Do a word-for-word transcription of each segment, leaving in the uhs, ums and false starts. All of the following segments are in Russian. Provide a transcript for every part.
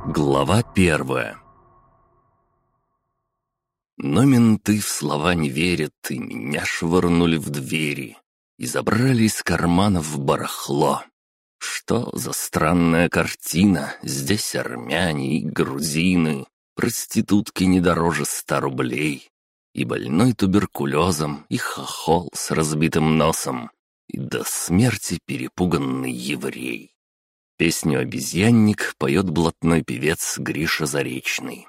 Глава первая. Но менты в слова не верят, и меня швырнули в двери и забрали из карманов барахло. Что за странная картина, здесь армяне и грузины, проститутки не дороже ста рублей, и больной туберкулезом, и хохол с разбитым носом, и до смерти перепуганный еврей. Песню «Обезьянник» поет блатной певец Гриша Заречный.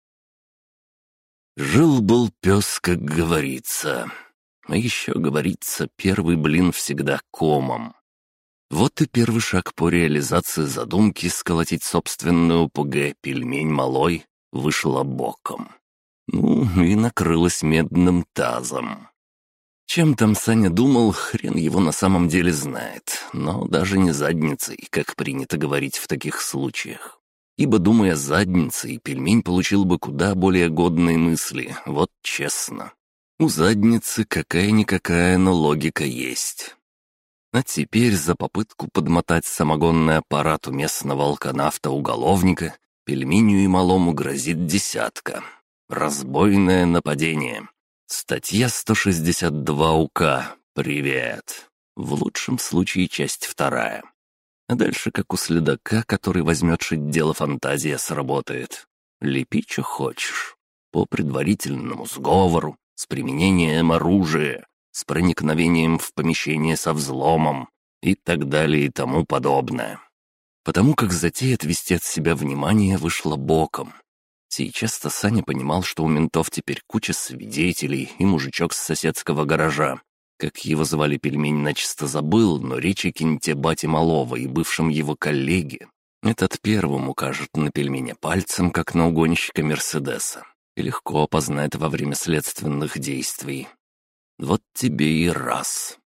Жил-был пес, как говорится. А еще говорится, первый блин всегда комом. Вот и первый шаг по реализации задумки сколотить собственную ОПГ «Пельмень малой» вышла боком. Ну, и накрылась медным тазом. Чем там Саня думал, хрен его на самом деле знает, но даже не задницей, как принято говорить в таких случаях. Ибо, думая задницей, пельмень получил бы куда более годные мысли, вот честно. У задницы какая-никакая, но логика есть. А теперь за попытку подмотать самогонный аппарат у местного алканавта-уголовника пельменю и малому грозит десятка. Разбойное нападение. Статья сто шестьдесят два УК. Привет. В лучшем случае часть вторая. А дальше, как у следака, который возьмет шить дело, фантазия сработает. Лепи, что хочешь. По предварительному сговору, с применением оружия, с проникновением в помещение со взломом и так далее и тому подобное. Потому как затея отвести от себя внимание вышла боком. Сейчас-то Саня понимал, что у ментов теперь куча свидетелей и мужичок с соседского гаража. Как его звали, пельмень начисто забыл, но речь о кенте бати малого и бывшем его коллеге. Этот первым укажет на пельменя пальцем, как на угонщика Мерседеса, и легко опознает во время следственных действий. Вот тебе и раз.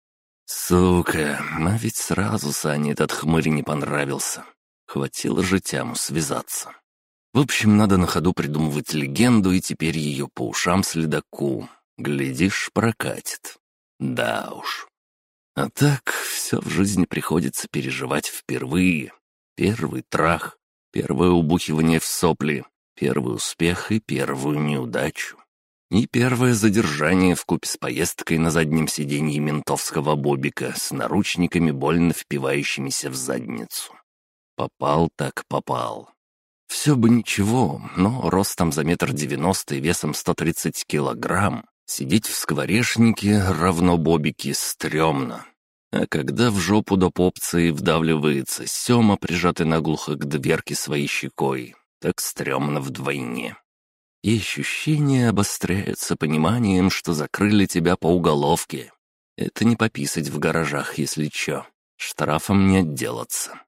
Сука, а ведь сразу Сане этот хмырь не понравился. Хватило же тяму связаться. В общем, надо на ходу придумывать легенду, и теперь ее по ушам следаку. Глядишь, прокатит. Да уж. А так, все в жизни приходится переживать впервые. Первый трах, первое убухивание в сопли, первый успех и первую неудачу. И первое задержание вкупе с поездкой на заднем сиденье ментовского бобика с наручниками, больно впивающимися в задницу. Попал так попал. Все бы ничего, но ростом за метр девяносто и весом сто тридцать килограмм сидеть в скворечнике равно бобике стрёмно. А когда в жопу до попцы вдавливается Сёма, прижатый наглухо к дверке своей щекой, так стрёмно вдвойне. И ощущения обостряются пониманием, что закрыли тебя по уголовке. Это не пописать в гаражах, если чё. Штрафом не отделаться.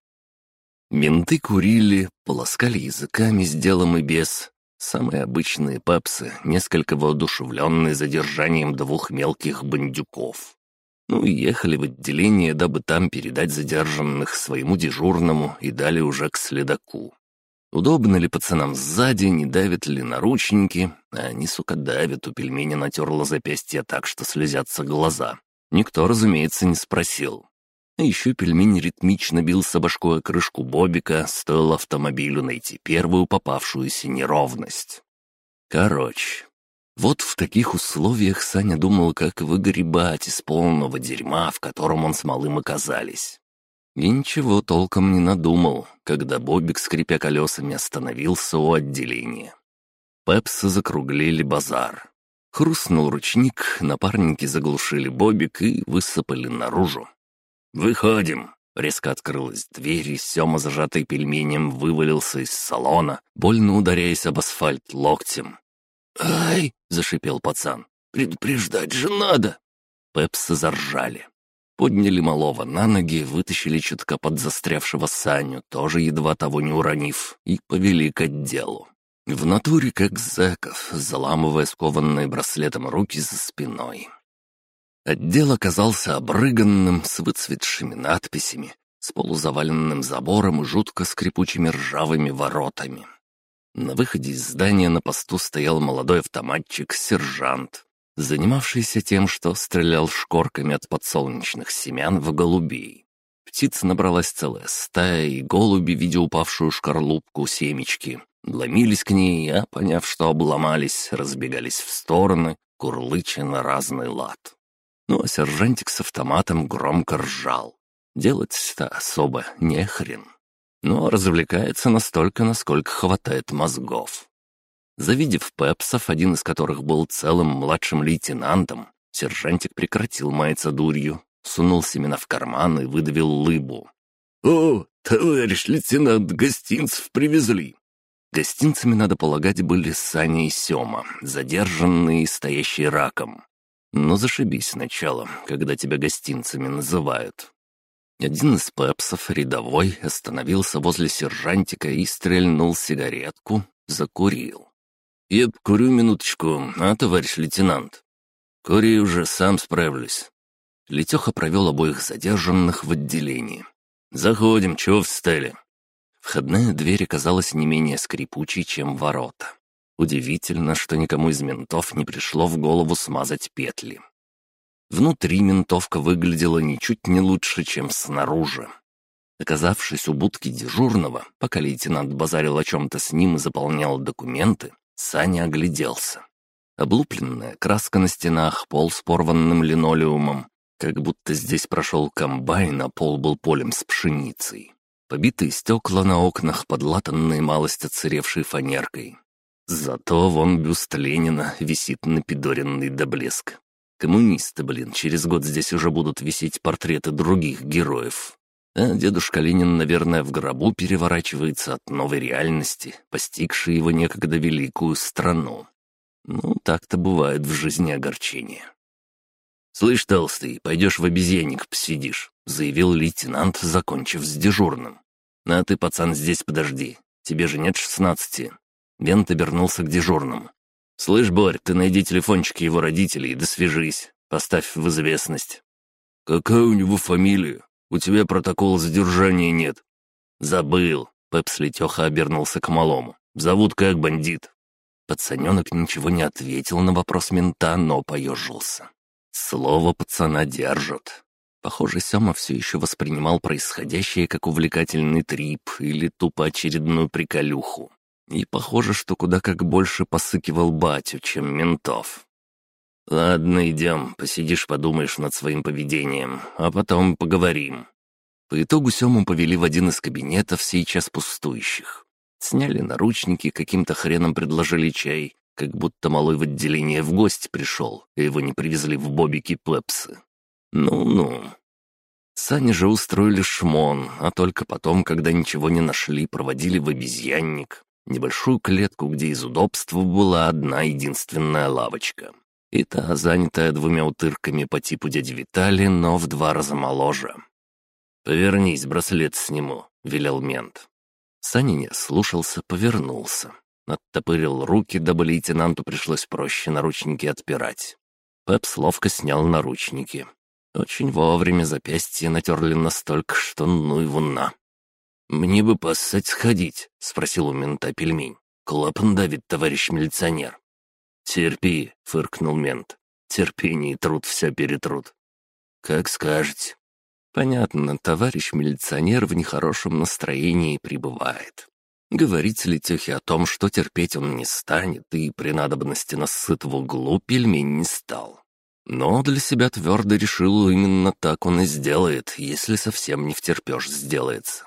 Менты курили, полоскали языками с делом и без. Самые обычные пепсы, несколько воодушевленные задержанием двух мелких бандюков. Ну и ехали в отделение, дабы там передать задержанных своему дежурному и далее уже к следаку. Удобно ли пацанам сзади, не давят ли наручники? А они, сука, давят, у пельменя натерло запястье так, что слезятся глаза. Никто, разумеется, не спросил. А еще пельмень ритмично бился башкой о крышку бобика, стоило автомобилю найти первую попавшуюся неровность. Короче, вот в таких условиях Саня думал, как выгребать из полного дерьма, в котором он с малым оказались. И ничего толком не надумал, когда бобик, скрипя колесами, остановился у отделения. Пепсы закруглили базар. Хрустнул ручник, напарники заглушили бобик и высыпали наружу. «Выходим!» — резко открылась дверь, и Сёма, зажатый пельменем, вывалился из салона, больно ударяясь об асфальт локтем. «Ай!» — зашипел пацан. «Предупреждать же надо!» Пепсы заржали. Подняли малого на ноги, вытащили чутка под застрявшего Саню, тоже едва того не уронив, и повели к отделу. В натуре как зэков, заламывая скованные браслетом руки за спиной. Отдел оказался обрыганным, с выцветшими надписями, с полузаваленным забором и жутко скрипучими ржавыми воротами. На выходе из здания на посту стоял молодой автоматчик-сержант, занимавшийся тем, что стрелял шкорками от подсолнечных семян в голубей. Птиц набралась целая стая, и голуби, видя упавшую шкарлупку семечки, ломились к ней, а, поняв, что обломались, разбегались в стороны, курлыча на разный лад. Ну а сержантик с автоматом громко ржал. Делать-то особо не хрен. Но развлекается настолько, насколько хватает мозгов. Завидев пепсов, один из которых был целым младшим лейтенантом, сержантик прекратил маяться дурью, сунул семена в карман и выдавил лыбу. «О, товарищ лейтенант, гостинцев привезли!» Гостинцами, надо полагать, были Саня и Сёма, задержанные и стоящие раком. Но зашибись сначала, когда тебя гостинцами называют. Один из пепсов, рядовой, остановился возле сержантика и стрельнул сигаретку, закурил. «Я покурю минуточку, а, товарищ лейтенант?» «Кури уже, сам справлюсь». Летеха провел обоих задержанных в отделение. «Заходим, чего встали?» Входная дверь оказалась не менее скрипучей, чем ворота. Удивительно, что никому из ментов не пришло в голову смазать петли. Внутри ментовка выглядела ничуть не лучше, чем снаружи. Оказавшись у будки дежурного, пока лейтенант базарил о чем-то с ним и заполнял документы, Саня огляделся. Облупленная краска на стенах, пол с порванным линолеумом, как будто здесь прошел комбайн, а пол был полем с пшеницей. Побитые стекла на окнах, подлатанные малость отсыревшей фанеркой. Зато вон бюст Ленина висит напидоренный до блеска. Коммунисты, блин, через год здесь уже будут висеть портреты других героев. А дедушка Ленин, наверное, в гробу переворачивается от новой реальности, постигшей его некогда великую страну. Ну, так-то бывает в жизни огорчение. «Слышь, толстый, пойдешь в обезьянник посидишь», — заявил лейтенант, закончив с дежурным. «А ты, пацан, здесь подожди. Тебе же нет шестнадцати». Вент обернулся к дежурному. «Слышь, Борь, ты найди телефончик его родителей, да свяжись. Поставь в известность». «Какая у него фамилия? У тебя протокола задержания нет». «Забыл». Пепс Летеха обернулся к малому. «Зовут как бандит?» Пацаненок ничего не ответил на вопрос мента, но поежился. Слово пацана держат. Похоже, Сёма все еще воспринимал происходящее как увлекательный трип или тупо очередную приколюху. И похоже, что куда как больше посыкивал батю, чем ментов. «Ладно, идем, посидишь, подумаешь над своим поведением, а потом поговорим». По итогу Сёму повели в один из кабинетов, сейчас пустующих. Сняли наручники, каким-то хреном предложили чай, как будто малой в отделение в гости пришел, и его не привезли в бобики пепсы. Ну-ну. Сане же устроили шмон, а только потом, когда ничего не нашли, проводили в обезьянник, небольшую клетку, где из удобства была одна единственная лавочка. И та, занятая двумя утырками по типу дяди Витали, но в два раза моложе. «Повернись, браслет сниму», — велел мент. Саня не слушался, повернулся. Оттопырил руки, дабы лейтенанту пришлось проще наручники отпирать. Пепс ловко снял наручники. Очень вовремя запястье натерли настолько, что ну его на. «Мне бы поссать сходить», — спросил у мента пельмень. «Клапан давит, товарищ милиционер». «Терпи», — фыркнул мент. «Терпение и труд все перетрут». «Как скажете». Понятно, товарищ милиционер в нехорошем настроении пребывает. Говорить Летехе о том, что терпеть он не станет, и при надобности насыт в углу, пельмень не стал. Но для себя твердо решил, именно так он и сделает, если совсем не втерпешь сделается.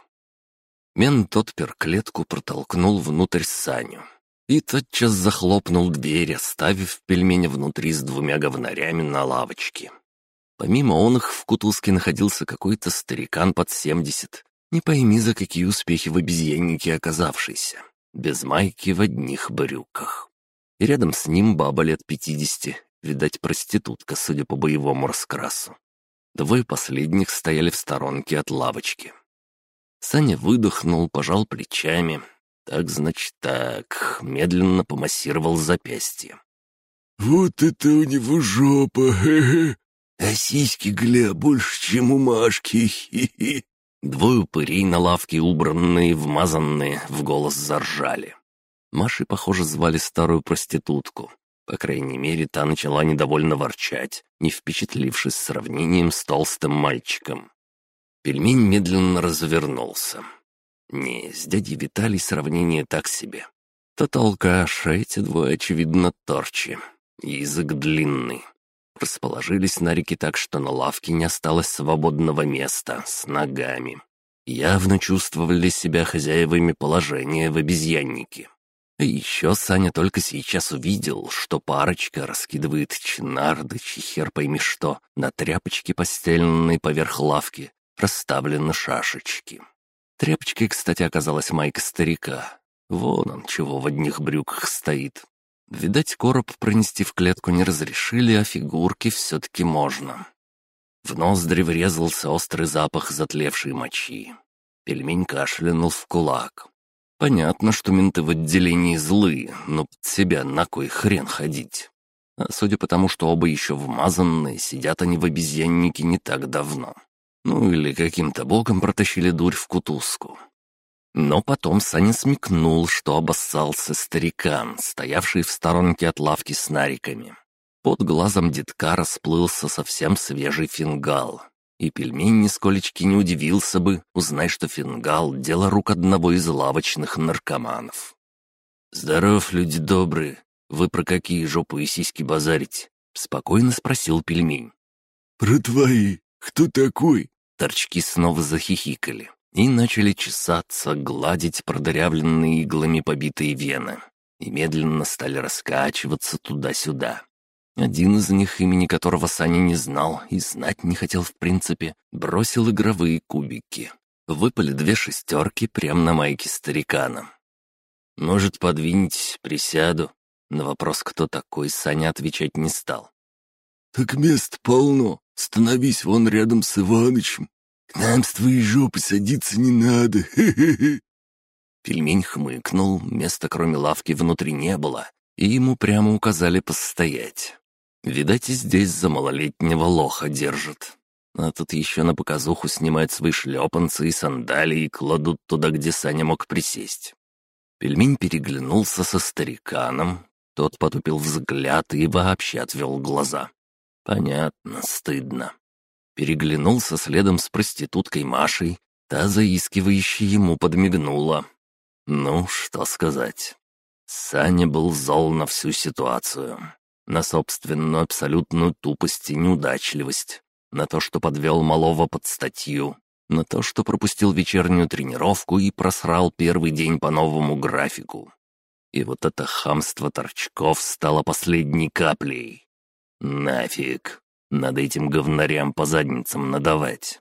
Мент отпер клетку, протолкнул внутрь Саню. И тотчас захлопнул дверь, оставив пельменя внутри с двумя говнарями на лавочке. Помимо он их в кутузке находился какой-то старикан под семьдесят, не пойми за какие успехи в обезьяннике оказавшийся, без майки в одних брюках. И рядом с ним баба лет пятидесяти, видать, проститутка, судя по боевому раскрасу. Двое последних стояли в сторонке от лавочки. Саня выдохнул, пожал плечами. Так, значит, так, медленно помассировал запястье. «Вот это у него жопа, хе-хе! А сиськи, гля, больше, чем у Машки, хе-хе!» Двое упырей на лавке, убранные, вмазанные, в голос заржали. Машей, похоже, звали старую проститутку. По крайней мере, та начала недовольно ворчать, не впечатлившись сравнением с толстым мальчиком. Пельмень медленно развернулся. Не, с дядей Виталий сравнение так себе. Тот алкаш, а эти двое, очевидно, торчи. Язык длинный. Расположились нарики так, что на лавке не осталось свободного места, с ногами. Явно чувствовали себя хозяевами положения в обезьяннике. И еще Саня только сейчас увидел, что парочка раскидывает чинарды, хер пойми что, на тряпочке, постеленной поверх лавки, расставлены шашечки. Тряпочкой, кстати, оказалась майка старика. Вон он, чего в одних брюках стоит. Видать, короб пронести в клетку не разрешили, а фигурки все-таки можно. В ноздри врезался острый запах затлевшей мочи. Пельмень кашлянул в кулак. Понятно, что менты в отделении злые, но под себя на кой хрен ходить. А судя по тому, что оба еще вмазанные, сидят они в обезьяннике не так давно. Ну или каким-то боком протащили дурь в кутузку. Но потом Саня смекнул, что обоссался старикан, стоявший в сторонке от лавки с нариками. Под глазом детка расплылся совсем свежий фингал. И пельмень нисколечки не удивился бы, узнай, что фингал — дело рук одного из лавочных наркоманов. «Здоров, люди добрые! Вы про какие жопу и сиськи базарите?» — спокойно спросил пельмень. «Про твои. Кто такой?» Торчки снова захихикали и начали чесаться, гладить продырявленные иглами побитые вены, и медленно стали раскачиваться туда-сюда. Один из них, имени которого Саня не знал и знать не хотел в принципе, бросил игровые кубики. Выпали две шестерки прямо на майке старикана. «Может, подвинетесь, присяду?» На вопрос, кто такой, Саня отвечать не стал. «Так мест полно. Становись вон рядом с Иванычем. К нам с твоей жопы садиться не надо. Хе-хе-хе». Пельмень хмыкнул, места кроме лавки внутри не было, и ему прямо указали постоять. Видать, и здесь за малолетнего лоха держат. А тут еще на показуху снимают свои шлепанцы и сандалии и кладут туда, где Саня мог присесть. Пельмень переглянулся со стариканом, тот потупил взгляд и вообще отвел глаза. Понятно, стыдно. Переглянулся следом с проституткой Машей, та заискивающе ему подмигнула. Ну, что сказать. Саня был зол на всю ситуацию. На собственную абсолютную тупость и неудачливость. На то, что подвел малого под статью. На то, что пропустил вечернюю тренировку и просрал первый день по новому графику. И вот это хамство торчков стало последней каплей. Нафиг. Надо этим говнарям по задницам надавать.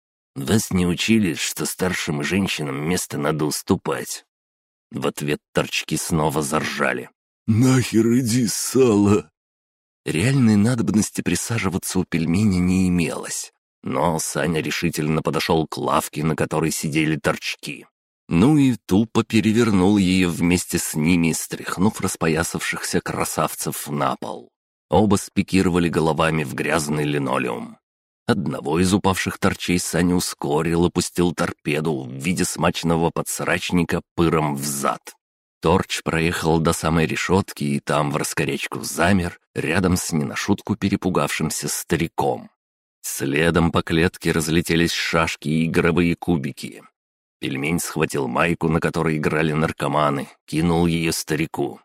Вас не учили, что старшим женщинам место надо уступать? В ответ торчки снова заржали. «Нахер иди, сало!» Реальной надобности присаживаться у пельменя не имелось. Но Саня решительно подошел к лавке, на которой сидели торчки. Ну и тупо перевернул ее вместе с ними, стряхнув распоясавшихся красавцев на пол. Оба спикировали головами в грязный линолеум. Одного из упавших торчей Саня ускорил и пустил торпеду в виде смачного подсрачника пыром в зад. Торч проехал до самой решетки и там в раскорячку замер, рядом с не на шутку перепугавшимся стариком. Следом по клетке разлетелись шашки и игровые кубики. Пельмень схватил майку, на которой играли наркоманы, кинул ее старику.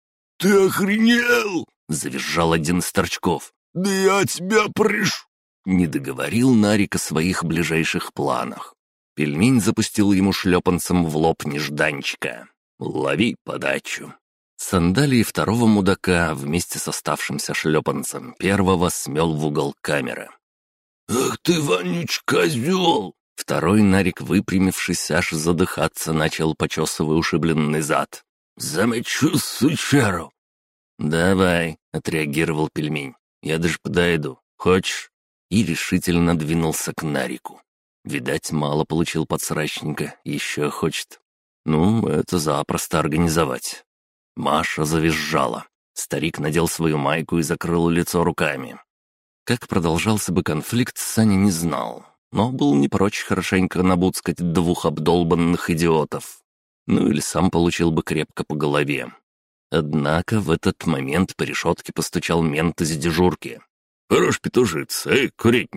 «Ты охренел?» — завизжал один из торчков. «Да я тебя приш...» Не договорил Нарик о своих ближайших планах. Пельмень запустил ему шлепанцем в лоб нежданчика. «Лови подачу». Сандалии второго мудака вместе с оставшимся шлепанцем первого смел в угол камеры. «Ах ты, вонюч, козел!» Второй Нарик, выпрямившись, аж задыхаться начал, почесывая ушибленный зад. «Замочу, сучару!» «Давай», — отреагировал пельмень. «Я даже подойду. Хочешь?» И решительно двинулся к Нарику. Видать, мало получил подсрачника, еще хочет. Ну, это запросто организовать. Маша завизжала. Старик надел свою майку и закрыл лицо руками. Как продолжался бы конфликт, Саня не знал, но был не прочь хорошенько набуцкать двух обдолбанных идиотов. Ну или сам получил бы крепко по голове. Однако в этот момент по решетке постучал мент из дежурки. «Хорош петушиться, эй, курятник!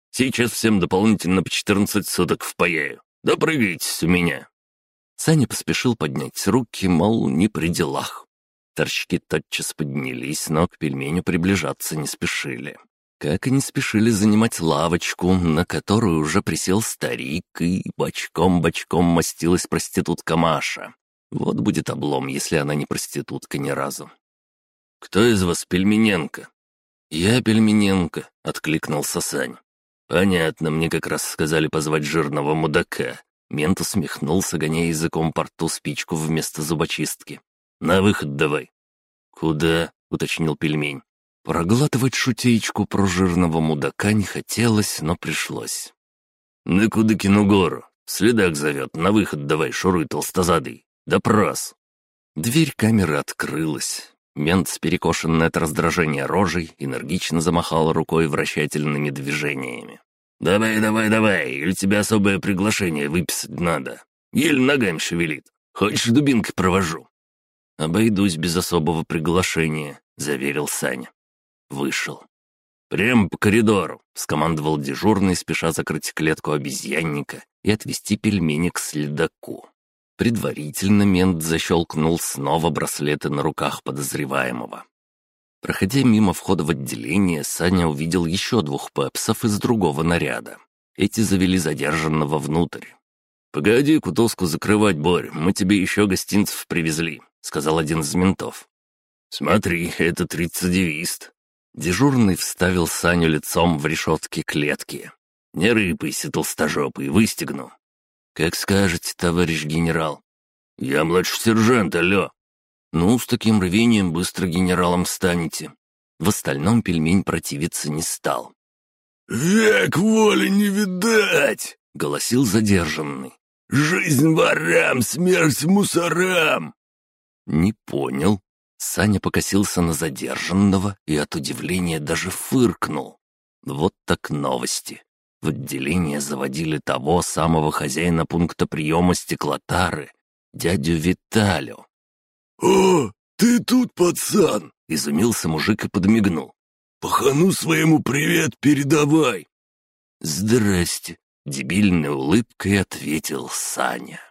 Сейчас всем дополнительно по четырнадцать суток впаяю. Допрыгайтесь у меня». Саня поспешил поднять руки, мол, не при делах. Торчки тотчас поднялись, но к пельменю приближаться не спешили. Как и не спешили занимать лавочку, на которую уже присел старик, и бочком-бочком мастилась проститутка Маша. Вот будет облом, если она не проститутка ни разу. «Кто из вас Пельмененко?» «Я Пельмененко», — откликнулся Сань. «Понятно, мне как раз сказали позвать жирного мудака». Мент усмехнулся, гоняя языком по рту спичку вместо зубочистки. «На выход давай». «Куда?» — уточнил пельмень. Проглатывать шутеечку про жирного мудака не хотелось, но пришлось. «На Кудыкину гору. Следак зовет. На выход давай, шуруй, толстозадый. Допрос». Дверь камеры открылась. Мент с перекошенной от раздражения рожей энергично замахал рукой вращательными движениями. «Давай, давай, давай, или тебе особое приглашение выписать надо. Еле ногами шевелит. Хочешь, дубинкой провожу?» «Обойдусь без особого приглашения», — заверил Саня. Вышел. «Прямо по коридору», — скомандовал дежурный, спеша закрыть клетку обезьянника и отвести пельмени к следаку. Предварительно мент защелкнул снова браслеты на руках подозреваемого. Проходя мимо входа в отделение, Саня увидел еще двух пепсов из другого наряда. Эти завели задержанного внутрь. «Погоди кутузку закрывать, Борь, мы тебе еще гостинцев привезли», — сказал один из ментов. «Смотри, это рецидивист». Дежурный вставил Саню лицом в решетки клетки. «Не рыпайся, толстожопый, выстегну». «Как скажете, товарищ генерал». «Я младший сержант, алло». «Ну, с таким рвением быстро генералом станете». В остальном пельмень противиться не стал. «Век воли не видать!» — голосил задержанный. «Жизнь ворам, смерть мусорам!» «Не понял». Саня покосился на задержанного и от удивления даже фыркнул. Вот так новости. В отделение заводили того самого хозяина пункта приема стеклотары, дядю Виталю. «О, ты тут, пацан!» — изумился мужик и подмигнул. «Пахану своему привет передавай!» «Здрасте!» — дебильной улыбкой ответил Саня.